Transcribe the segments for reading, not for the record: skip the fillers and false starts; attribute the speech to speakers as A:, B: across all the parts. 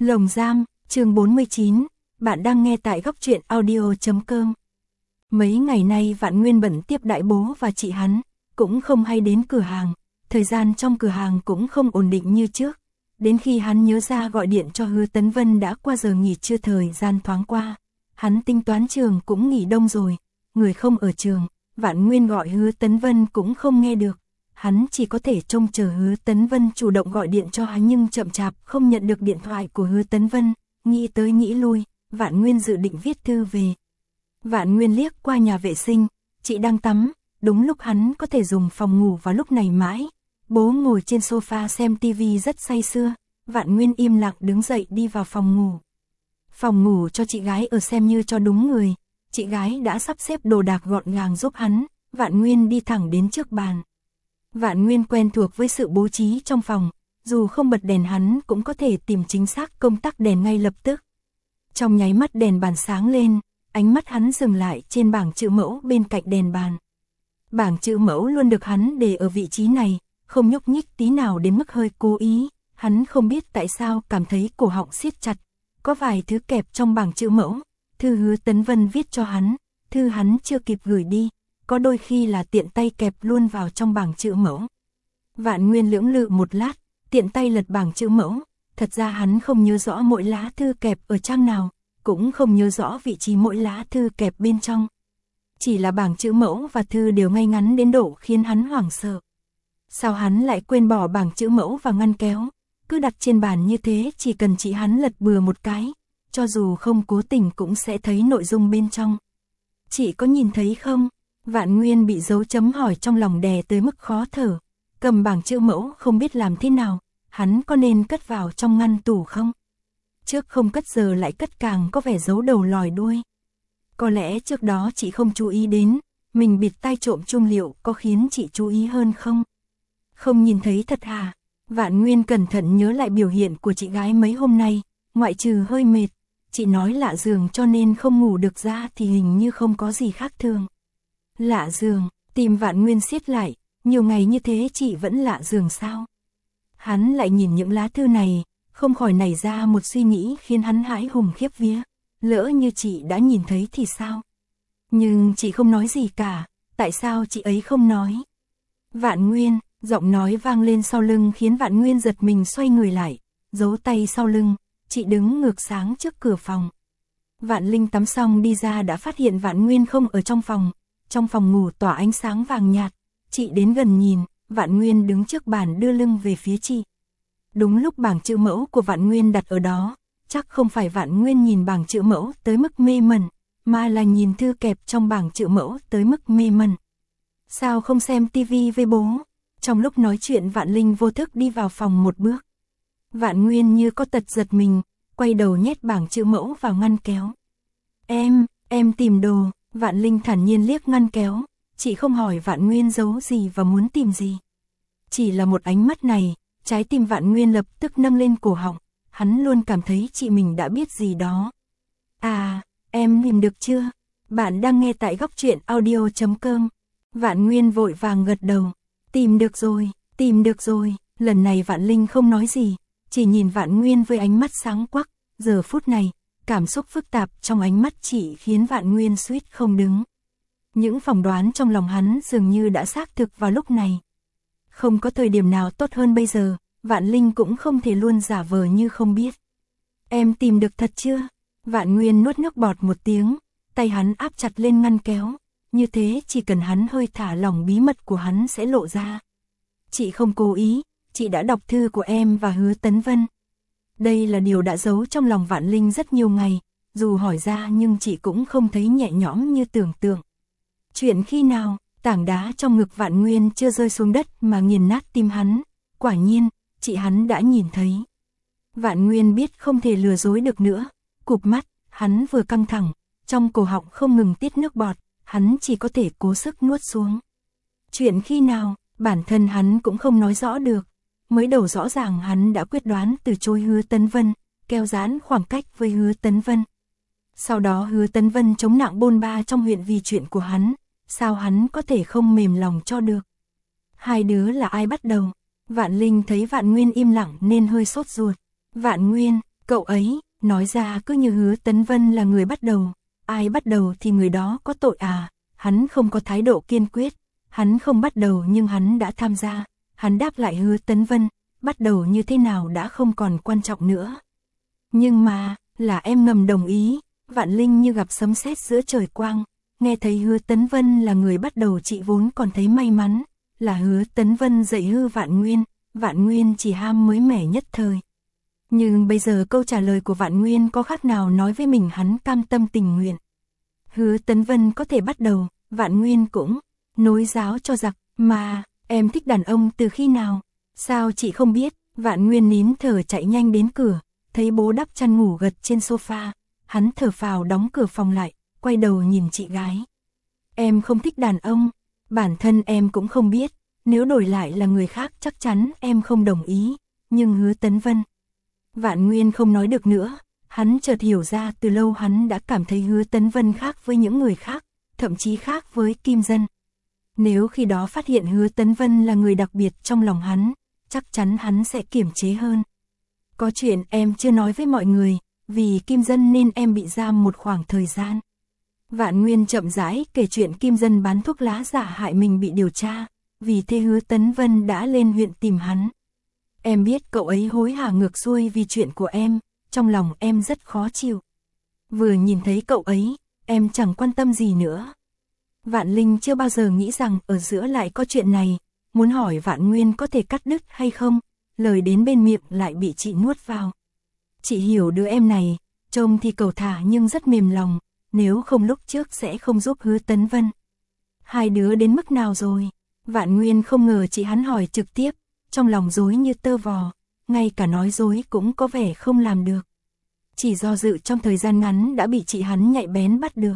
A: Lồng giam, chương 49, bạn đang nghe tại góc truyện audio.com. Mấy ngày nay Vạn Nguyên bận tiếp đại bố và chị hắn, cũng không hay đến cửa hàng, thời gian trong cửa hàng cũng không ổn định như trước. Đến khi hắn nhớ ra gọi điện cho Hứa Tấn Vân đã qua giờ nghỉ trưa, thời gian thoáng qua. Hắn tính toán trường cũng nghỉ đông rồi, người không ở trường, Vạn Nguyên gọi Hứa Tấn Vân cũng không nghe được. Hắn chỉ có thể trông chờ Hứa Tấn Vân chủ động gọi điện cho hắn, nhưng chậm chạp không nhận được điện thoại của Hứa Tấn Vân. Nghĩ tới nghĩ lui, Vạn Nguyên dự định viết thư về. Vạn Nguyên liếc qua nhà vệ sinh, chị đang tắm, đúng lúc hắn có thể dùng phòng ngủ vào lúc này mãi. Bố ngồi trên sofa xem tivi rất say sưa, Vạn Nguyên im lặng đứng dậy đi vào phòng ngủ. Phòng ngủ cho chị gái ở xem như cho đúng người, chị gái đã sắp xếp đồ đạc gọn gàng giúp hắn. Vạn Nguyên đi thẳng đến trước bàn. Vạn Nguyên quen thuộc với sự bố trí trong phòng, dù không bật đèn hắn cũng có thể tìm chính xác công tắc đèn ngay lập tức. Trong nháy mắt đèn bàn sáng lên, ánh mắt hắn dừng lại trên bảng chữ mẫu bên cạnh đèn bàn. Bảng chữ mẫu luôn được hắn để ở vị trí này, không nhúc nhích tí nào đến mức hơi cố ý. Hắn không biết tại sao cảm thấy cổ họng siết chặt. Có vài thứ kẹp trong bảng chữ mẫu, thư Hứa Tấn Vân viết cho hắn, thư hắn chưa kịp gửi đi, có đôi khi là tiện tay kẹp luôn vào trong bảng chữ mẫu. Vạn Nguyên lưỡng lự một lát, tiện tay lật bảng chữ mẫu, thật ra hắn không nhớ rõ mỗi lá thư kẹp ở trang nào, cũng không nhớ rõ vị trí mỗi lá thư kẹp bên trong. Chỉ là bảng chữ mẫu và thư đều ngay ngắn đến độ khiến hắn hoảng sợ. Sao hắn lại quên bỏ bảng chữ mẫu và ngăn kéo, cứ đặt trên bàn như thế, chỉ cần chị hắn lật bừa một cái, cho dù không cố tình cũng sẽ thấy nội dung bên trong. Chị có nhìn thấy không? Vạn Nguyên bị dấu chấm hỏi trong lòng đè tới mức khó thở, cầm bảng chữ mẫu không biết làm thế nào, hắn có nên cất vào trong ngăn tủ không? Trước không cất giờ lại cất càng có vẻ giấu đầu lòi đuôi. Có lẽ trước đó chị không chú ý đến, mình bịt tai trộm chung liệu có khiến chị chú ý hơn không? Không nhìn thấy thật hả? Vạn Nguyên cẩn thận nhớ lại biểu hiện của chị gái mấy hôm nay, ngoại trừ hơi mệt, chị nói lạ giường cho nên không ngủ được ra thì hình như không có gì khác thường. Lạ giường, tim Vạn Nguyên siết lại, nhiều ngày như thế chị vẫn lạ giường sao? Hắn lại nhìn những lá thư này, không khỏi nảy ra một suy nghĩ khiến hắn hãi hùng khiếp vía. Lỡ như chị đã nhìn thấy thì sao? Nhưng chị không nói gì cả, tại sao chị ấy không nói? Vạn Nguyên, giọng nói vang lên sau lưng khiến Vạn Nguyên giật mình xoay người lại, giấu tay sau lưng, chị đứng ngược sáng trước cửa phòng. Vạn Linh tắm xong đi ra đã phát hiện Vạn Nguyên không ở trong phòng. Trong phòng ngủ tỏa ánh sáng vàng nhạt, chị đến gần nhìn, Vạn Nguyên đứng trước bàn đưa lưng về phía chị. Đúng lúc bảng chữ mẫu của Vạn Nguyên đặt ở đó, chắc không phải Vạn Nguyên nhìn bảng chữ mẫu tới mức mê mẩn, mà là nhìn thư kẹp trong bảng chữ mẫu tới mức mê mẩn. Sao không xem tivi với bố? Trong lúc nói chuyện Vạn Linh vô thức đi vào phòng một bước. Vạn Nguyên như có tật giật mình, quay đầu nhét bảng chữ mẫu vào ngăn kéo. Em tìm đồ. Vạn Linh thản nhiên liếc ngăn kéo, chị không hỏi Vạn Nguyên giấu gì và muốn tìm gì. Chỉ là một ánh mắt này, trái tim Vạn Nguyên lập tức nâng lên cổ họng, hắn luôn cảm thấy chị mình đã biết gì đó. À, em tìm được chưa? Bạn đang nghe tại góc truyện audio.com. Vạn Nguyên vội vàng gật đầu, tìm được rồi, lần này Vạn Linh không nói gì, chỉ nhìn Vạn Nguyên với ánh mắt sáng quắc, giờ phút này. Cảm xúc phức tạp trong ánh mắt chị khiến Vạn Nguyên suýt không đứng. Những phỏng đoán trong lòng hắn dường như đã xác thực vào lúc này. Không có thời điểm nào tốt hơn bây giờ, Vạn Linh cũng không thể luôn giả vờ như không biết. Em tìm được thật chưa? Vạn Nguyên nuốt nước bọt một tiếng, tay hắn áp chặt lên ngăn kéo. Như thế chỉ cần hắn hơi thả lỏng bí mật của hắn sẽ lộ ra. Chị không cố ý, chị đã đọc thư của em và Hứa Tấn Vân. Đây là điều đã giấu trong lòng Vạn Linh rất nhiều ngày, dù hỏi ra nhưng chị cũng không thấy nhẹ nhõm như tưởng tượng. Chuyện khi nào, tảng đá trong ngực Vạn Nguyên chưa rơi xuống đất mà nghiền nát tim hắn, quả nhiên, chị hắn đã nhìn thấy. Vạn Nguyên biết không thể lừa dối được nữa, cụp mắt, hắn vừa căng thẳng, trong cổ họng không ngừng tiết nước bọt, hắn chỉ có thể cố sức nuốt xuống. Chuyện khi nào, bản thân hắn cũng không nói rõ được. Mới đầu rõ ràng hắn đã quyết đoán từ chối Hứa Tấn Vân, kéo giãn khoảng cách với Hứa Tấn Vân. Sau đó Hứa Tấn Vân chống nặng bôn ba trong huyện vì chuyện của hắn, sao hắn có thể không mềm lòng cho được. Hai đứa là ai bắt đầu? Vạn Linh thấy Vạn Nguyên im lặng nên hơi sốt ruột. Vạn Nguyên, Cậu ấy, nói ra cứ như Hứa Tấn Vân là người bắt đầu, ai bắt đầu thì người đó có tội à, hắn không có thái độ kiên quyết, hắn không bắt đầu nhưng hắn đã tham gia, hắn đáp lại Hứa Tấn Vân, bắt đầu như thế nào đã không còn quan trọng nữa. Nhưng mà, là em ngầm đồng ý, Vạn Linh như gặp sấm sét giữa trời quang, nghe thấy Hứa Tấn Vân là người bắt đầu chị vốn còn thấy may mắn, là Hứa Tấn Vân dạy hư Vạn Nguyên chỉ ham mới mẻ nhất thời. Nhưng bây giờ câu trả lời của Vạn Nguyên có khác nào nói với mình hắn cam tâm tình nguyện. Hứa Tấn Vân có thể bắt đầu, Vạn Nguyên cũng nối giáo cho giặc, mà, em thích đàn ông từ khi nào? Sao chị không biết? Vạn Nguyên nín thở chạy nhanh đến cửa, thấy bố đắp chăn ngủ gật trên sofa, hắn thở phào đóng cửa phòng lại, quay đầu nhìn chị gái. Em không thích đàn ông, bản thân em cũng không biết, nếu đổi lại là người khác chắc chắn em không đồng ý, nhưng Hứa Tấn Vân. Vạn Nguyên không nói được nữa, hắn chợt hiểu ra từ lâu hắn đã cảm thấy Hứa Tấn Vân khác với những người khác, thậm chí khác với Kim Dân. Nếu khi đó phát hiện Hứa Tấn Vân là người đặc biệt trong lòng hắn, chắc chắn hắn sẽ kiềm chế hơn. Có chuyện em chưa nói với mọi người, vì Kim Dân nên em bị giam một khoảng thời gian. Vạn Nguyên chậm rãi kể chuyện Kim Dân bán thuốc lá giả hại mình bị điều tra, vì thế Hứa Tấn Vân đã lên huyện tìm hắn. Em biết cậu ấy hối hả ngược xuôi vì chuyện của em, trong lòng em rất khó chịu. Vừa nhìn thấy cậu ấy, em chẳng quan tâm gì nữa. Vạn Linh chưa bao giờ nghĩ rằng ở giữa lại có chuyện này, muốn hỏi Vạn Nguyên có thể cắt đứt hay không, lời đến bên miệng lại bị chị nuốt vào. Chị hiểu đứa em này, trông thì cầu thả nhưng rất mềm lòng, nếu không lúc trước sẽ không giúp Hứa Tấn Vân. Hai đứa đến mức nào rồi? Vạn Nguyên không ngờ chị hắn hỏi trực tiếp, trong lòng rối như tơ vò, ngay cả nói dối cũng có vẻ không làm được. Chỉ do dự trong thời gian ngắn đã bị chị hắn nhạy bén bắt được.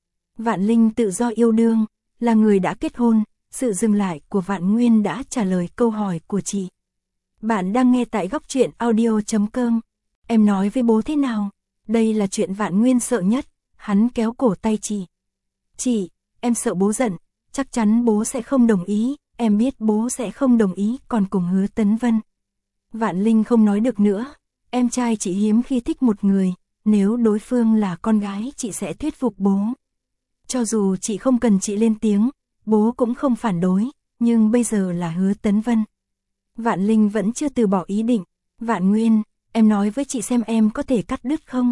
A: Vạn Linh tự do yêu đương, là người đã kết hôn, sự dừng lại của Vạn Nguyên đã trả lời câu hỏi của chị. Bạn đang nghe tại Góc Truyện Audio.com. Em nói với bố thế nào? Đây là chuyện Vạn Nguyên sợ nhất, hắn kéo cổ tay chị. Chị, em sợ bố giận, chắc chắn bố sẽ không đồng ý, em biết bố sẽ không đồng ý còn cùng Hứa Tấn Vân. Vạn Linh không nói được nữa, em trai chị hiếm khi thích một người, nếu đối phương là con gái chị sẽ thuyết phục bố. Cho dù chị không cần chị lên tiếng, bố cũng không phản đối, nhưng bây giờ là Hứa Tấn Vân. Vạn Linh vẫn chưa từ bỏ ý định. Vạn Nguyên, em nói với chị xem em có thể cắt đứt không?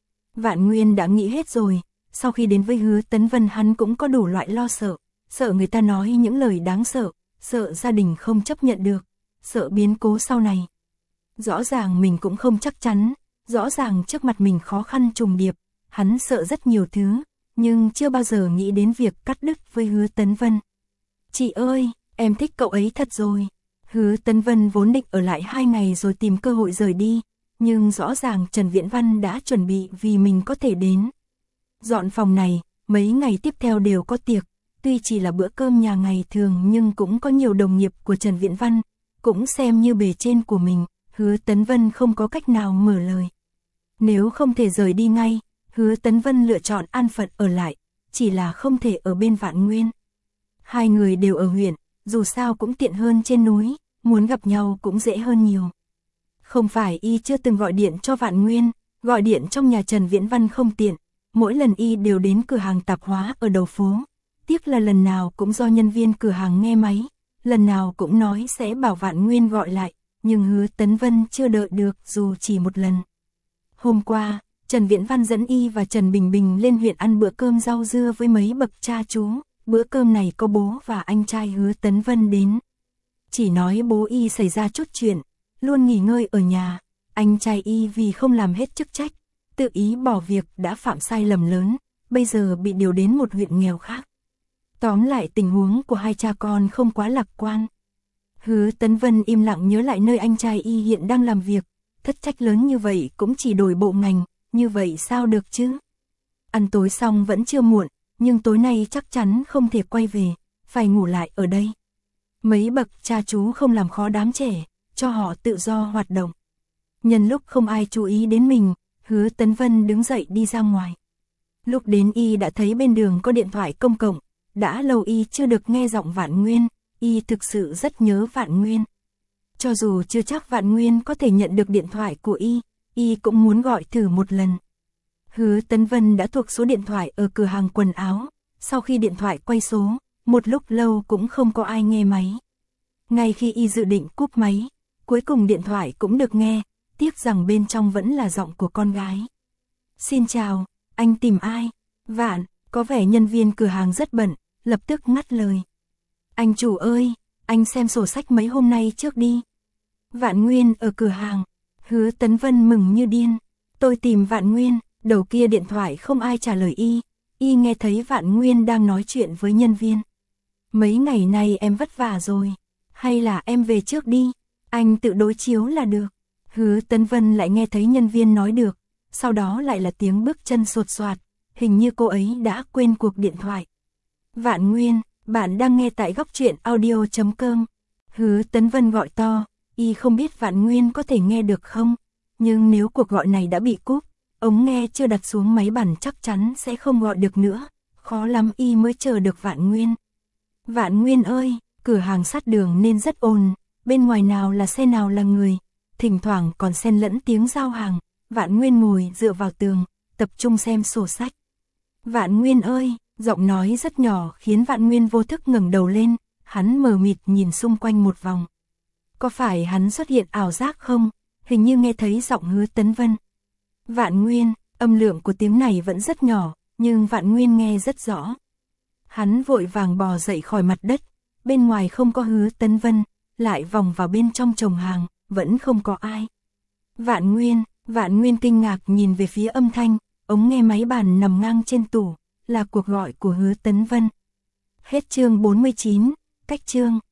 A: Vạn Nguyên đã nghĩ hết rồi, sau khi đến với Hứa Tấn Vân hắn cũng có đủ loại lo sợ, sợ người ta nói những lời đáng sợ, sợ gia đình không chấp nhận được, sợ biến cố sau này. Rõ ràng mình cũng không chắc chắn, rõ ràng trước mặt mình khó khăn trùng điệp, hắn sợ rất nhiều thứ, nhưng chưa bao giờ nghĩ đến việc cắt đứt với Hứa Tấn Vân. Chị ơi, em thích cậu ấy thật rồi. Hứa Tấn Vân vốn định ở lại 2 ngày rồi tìm cơ hội rời đi, nhưng rõ ràng Trần Viễn Văn đã chuẩn bị vì mình có thể đến. Dọn phòng này, mấy ngày tiếp theo đều có tiệc, tuy chỉ là bữa cơm nhà ngày thường nhưng cũng có nhiều đồng nghiệp của Trần Viễn Văn, cũng xem như bề trên của mình, Hứa Tấn Vân không có cách nào mở lời. Nếu không thể rời đi ngay, Hứa Tấn Vân lựa chọn an phận ở lại, chỉ là không thể ở bên Vạn Nguyên. Hai người đều ở huyện, dù sao cũng tiện hơn trên núi, muốn gặp nhau cũng dễ hơn nhiều. Không phải y chưa từng gọi điện cho Vạn Nguyên, gọi điện trong nhà Trần Viễn Văn không tiện, mỗi lần y đều đến cửa hàng tạp hóa ở đầu phố. Tiếc là lần nào cũng do nhân viên cửa hàng nghe máy, lần nào cũng nói sẽ bảo Vạn Nguyên gọi lại, nhưng Hứa Tấn Vân chưa đợi được dù chỉ một lần. Hôm qua, Trần Viễn Văn dẫn y và Trần Bình Bình lên huyện ăn bữa cơm rau dưa với mấy bậc cha chú, bữa cơm này có bố và anh trai Hứa Tấn Vân đến. Chỉ nói bố y xảy ra chút chuyện, luôn nghỉ ngơi ở nhà, anh trai y vì không làm hết chức trách, tự ý bỏ việc đã phạm sai lầm lớn, bây giờ bị điều đến một huyện nghèo khác. Tóm lại tình huống của hai cha con không quá lạc quan. Hứa Tấn Vân im lặng nhớ lại nơi anh trai y hiện đang làm việc, thất trách lớn như vậy cũng chỉ đổi bộ ngành, như vậy sao được chứ? Ăn tối xong vẫn chưa muộn, nhưng tối nay chắc chắn không thể quay về, phải ngủ lại ở đây. Mấy bậc cha chú không làm khó đám trẻ, cho họ tự do hoạt động. Nhân lúc không ai chú ý đến mình, Hứa Tấn Vân đứng dậy đi ra ngoài. Lúc đến y đã thấy bên đường có điện thoại công cộng, đã lâu y chưa được nghe giọng Vạn Nguyên, y thực sự rất nhớ Vạn Nguyên. Cho dù chưa chắc Vạn Nguyên có thể nhận được điện thoại của y, y cũng muốn gọi thử một lần. Hứa Tấn Vân đã thuộc số điện thoại ở cửa hàng quần áo, sau khi điện thoại quay số, một lúc lâu cũng không có ai nghe máy. Ngay khi y dự định cúp máy, cuối cùng điện thoại cũng được nghe, tiếc rằng bên trong vẫn là giọng của con gái. Xin chào, anh tìm ai? Vạn, có vẻ nhân viên cửa hàng rất bận, lập tức ngắt lời. Anh chủ ơi, anh xem sổ sách mấy hôm nay trước đi. Vạn Nguyên ở cửa hàng. Hứa Tấn Vân mừng như điên. Tôi tìm Vạn Nguyên, đầu kia điện thoại không ai trả lời y. Y nghe thấy Vạn Nguyên đang nói chuyện với nhân viên. Mấy ngày nay em vất vả rồi. Hay là em về trước đi, anh tự đối chiếu là được. Hứa Tấn Vân lại nghe thấy nhân viên nói được, sau đó lại là tiếng bước chân sột soạt, hình như cô ấy đã quên cuộc điện thoại. Vạn Nguyên, bạn đang nghe tại góc truyện audio.com. Hứa Tấn Vân gọi to, y không biết Vạn Nguyên có thể nghe được không, nhưng nếu cuộc gọi này đã bị cúp, ống nghe chưa đặt xuống máy bản chắc chắn sẽ không gọi được nữa, khó lắm y mới chờ được Vạn Nguyên. Vạn Nguyên ơi, cửa hàng sát đường nên rất ồn, bên ngoài nào là xe nào là người, thỉnh thoảng còn xen lẫn tiếng giao hàng. Vạn Nguyên ngồi dựa vào tường, tập trung xem sổ sách. Vạn Nguyên ơi, giọng nói rất nhỏ khiến Vạn Nguyên vô thức ngẩng đầu lên, hắn mờ mịt nhìn xung quanh một vòng. Có phải hắn xuất hiện ảo giác không? Hình như nghe thấy giọng Hứa Tấn Vân. Vạn Nguyên, âm lượng của tiếng này vẫn rất nhỏ, nhưng Vạn Nguyên nghe rất rõ. Hắn vội vàng bò dậy khỏi mặt đất, bên ngoài không có Hứa Tấn Vân, lại vòng vào bên trong chồng hàng, vẫn không có ai. Vạn Nguyên kinh ngạc nhìn về phía âm thanh, ống nghe máy bàn nằm ngang trên tủ, là cuộc gọi của Hứa Tấn Vân. Hết chương 49, cách chương.